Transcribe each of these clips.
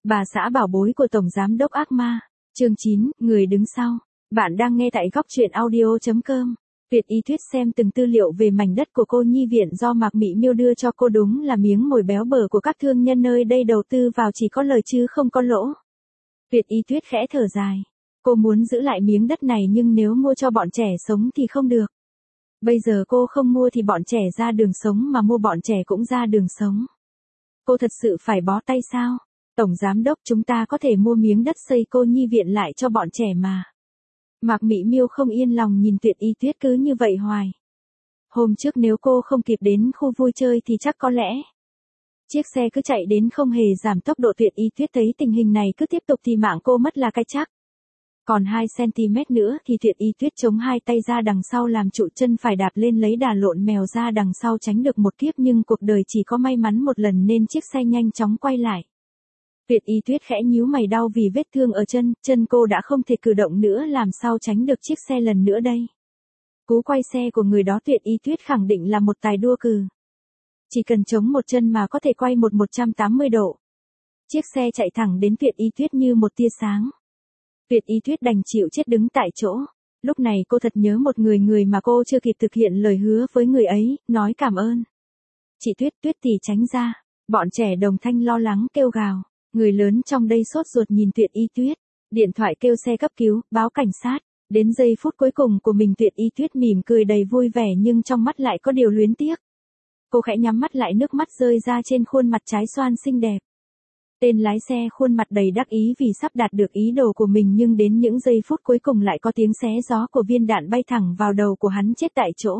Bà xã bảo bối của Tổng Giám đốc ác ma. Chương 9, người đứng sau. Bạn đang nghe tại góc truyện audio.com. Tuyệt Y Tuyết xem từng tư liệu về mảnh đất của cô nhi viện do Mạc Mị Miêu đưa cho cô đúng là miếng mồi béo bở của các thương nhân nơi đây đầu tư vào chỉ có lời chứ không có lỗ. Tuyệt Y Tuyết khẽ thở dài. Cô muốn giữ lại miếng đất này nhưng nếu mua cho bọn trẻ sống thì không được. Bây giờ cô không mua thì bọn trẻ ra đường sống mà mua bọn trẻ cũng ra đường sống. Cô thật sự phải bó tay sao? Tổng Giám đốc, chúng ta có thể mua miếng đất xây cô nhi viện lại cho bọn trẻ mà. Mạc Mị Miêu không yên lòng nhìn Tuyệt Y Tuyết cứ như vậy hoài. Hôm trước nếu cô không kịp đến khu vui chơi thì chắc có lẽ chiếc xe cứ chạy đến không hề giảm tốc độ. Tuyệt Y Tuyết thấy tình hình này cứ tiếp tục thì mạng cô mất là cái chắc. Còn 2 cm nữa thì Tuyệt Y Tuyết chống hai tay ra đằng sau làm trụ, chân phải đạp lên lấy đà lộn mèo ra đằng sau tránh được một kiếp, nhưng cuộc đời chỉ có may mắn một lần nên chiếc xe nhanh chóng quay lại. Tuyệt Y Tuyết khẽ nhíu mày đau vì vết thương ở chân, chân cô đã không thể cử động nữa, làm sao tránh được chiếc xe lần nữa đây. Cú quay xe của người đó Tuyệt Y Tuyết khẳng định là một tài đua cừ. Chỉ cần chống một chân mà có thể quay 180 độ. Chiếc xe chạy thẳng đến Tuyệt Y Tuyết như một tia sáng. Tuyệt Y Tuyết đành chịu chết đứng tại chỗ. Lúc này cô thật nhớ một người mà cô chưa kịp thực hiện lời hứa với người ấy, nói cảm ơn. Chị Tuyết, Tuyết tỷ tránh ra. Bọn trẻ đồng thanh lo lắng kêu gào. Người lớn trong đây sốt ruột nhìn Tuyệt Y Tuyết. Điện thoại kêu xe cấp cứu, báo cảnh sát. Đến giây phút cuối cùng của mình Tuyệt Y Tuyết mỉm cười đầy vui vẻ nhưng trong mắt lại có điều luyến tiếc. Cô khẽ nhắm mắt lại, nước mắt rơi ra trên khuôn mặt trái xoan xinh đẹp. Tên lái xe khuôn mặt đầy đắc ý vì sắp đạt được ý đồ của mình, nhưng đến những giây phút cuối cùng lại có tiếng xé gió của viên đạn bay thẳng vào đầu của hắn, chết tại chỗ.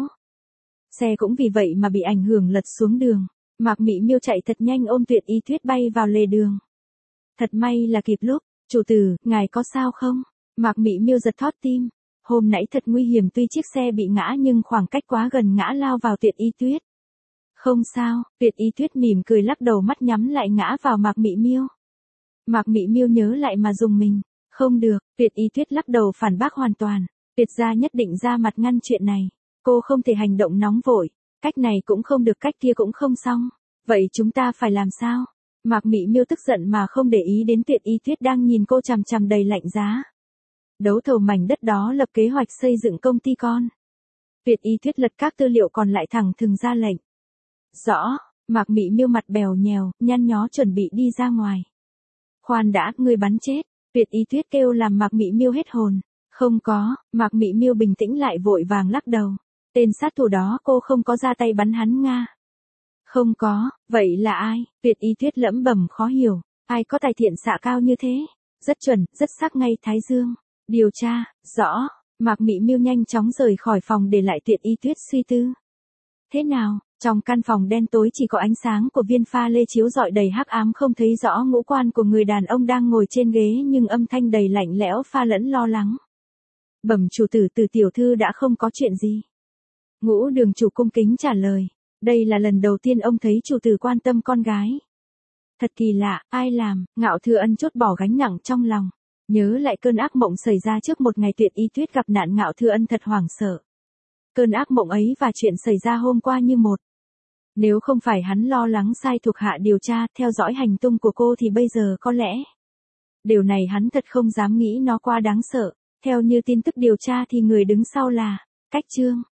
Xe cũng vì vậy mà bị ảnh hưởng lật xuống đường. Mạc Mị Miêu chạy thật nhanh ôm Tuyệt Y Tuyết bay vào lề đường. Thật may là kịp lúc. Chủ tử, ngài có sao không? Mạc Mị Miêu giật thót tim. Hôm nãy thật nguy hiểm, tuy chiếc xe bị ngã nhưng khoảng cách quá gần, ngã lao vào Tuyệt Y Tuyết. Không sao. Tuyệt Y Tuyết mỉm cười lắc đầu, mắt nhắm lại ngã vào Mạc Mị Miêu. Mạc Mị Miêu nhớ lại mà dùng mình. Không được. Tuyệt Y Tuyết lắc đầu phản bác hoàn toàn. Tuyệt gia nhất định ra mặt ngăn chuyện này. Cô không thể hành động nóng vội. Cách này cũng không được, cách kia cũng không xong. Vậy chúng ta phải làm sao? Mạc Mị Miêu tức giận mà không để ý đến Tuyệt Y Tuyết đang nhìn cô chằm chằm đầy lạnh giá. Đấu thầu mảnh đất đó, lập kế hoạch xây dựng công ty con. Tuyệt Y Tuyết lật các tư liệu còn lại thẳng thừng ra lệnh. Rõ. Mạc Mị Miêu mặt bèo nhèo, nhăn nhó chuẩn bị đi ra ngoài. Khoan đã, ngươi bắn chết. Tuyệt Y Tuyết kêu làm Mạc Mị Miêu hết hồn. Không có. Mạc Mị Miêu bình tĩnh lại vội vàng lắc đầu. Tên sát thủ đó cô không có ra tay bắn hắn nga. Không có. Vậy là ai? Tuyệt Y Tuyết lẩm bẩm khó hiểu. Ai có tài thiện xạ cao như thế? Rất chuẩn, rất sắc ngay thái dương. Điều tra. Rõ. Mạc Mị Miêu nhanh chóng rời khỏi phòng để lại Tuyệt Y Tuyết suy tư. Thế nào? Trong căn phòng đen tối chỉ có ánh sáng của viên pha lê chiếu rọi đầy hắc ám, không thấy rõ ngũ quan của người đàn ông đang ngồi trên ghế, nhưng âm thanh đầy lạnh lẽo pha lẫn lo lắng. Bẩm chủ tử, Từ tiểu thư đã không có chuyện gì. Ngũ Đường chủ cung kính trả lời. Đây là lần đầu tiên ông thấy chủ tử quan tâm con gái. Thật kỳ lạ, ai làm? Ngạo Thừa Ân trút bỏ gánh nặng trong lòng. Nhớ lại cơn ác mộng xảy ra trước một ngày Tuyệt Y Tuyết gặp nạn, Ngạo Thừa Ân thật hoảng sợ. Cơn ác mộng ấy và chuyện xảy ra hôm qua như một. Nếu không phải hắn lo lắng sai thuộc hạ điều tra, theo dõi hành tung của cô thì bây giờ có lẽ. Điều này hắn thật không dám nghĩ, nó quá đáng sợ. Theo như tin tức điều tra thì người đứng sau là Cách Trương.